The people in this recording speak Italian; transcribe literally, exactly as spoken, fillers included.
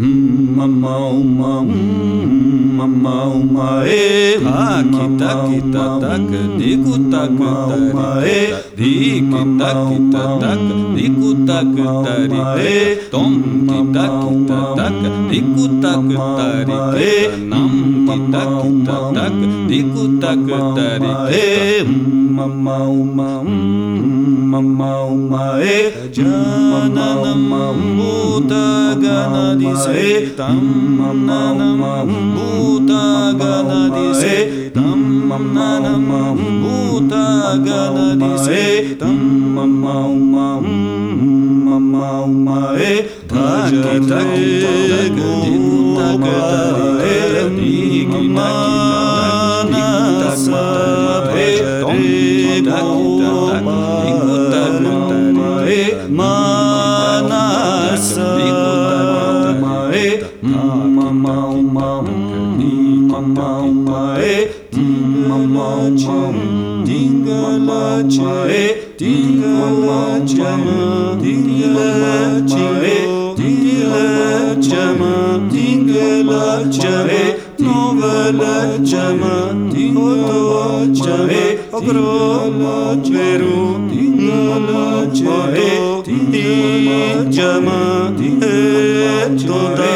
Mama uma mama uma e kita kita tak diku tak tari di kita kita tak diku tak tari tom kita kita tak diku tak tari nam kita kita tak diku tak tari mama uma mama uma e jananam buddha ganadi se tam nanam buddha ganadi se tam nanam buddha ganadi se tam mama uma mama uma e taki taki taki diku tak tari di kita kita tak tom kita kita tak diku tak tari manasa mae mama uma mama uma e mama cham dingala chae dingala chama dingala chae dingala chama dingala chae novala chama dingala chae agrola cheru dingala chae dingala chama dingala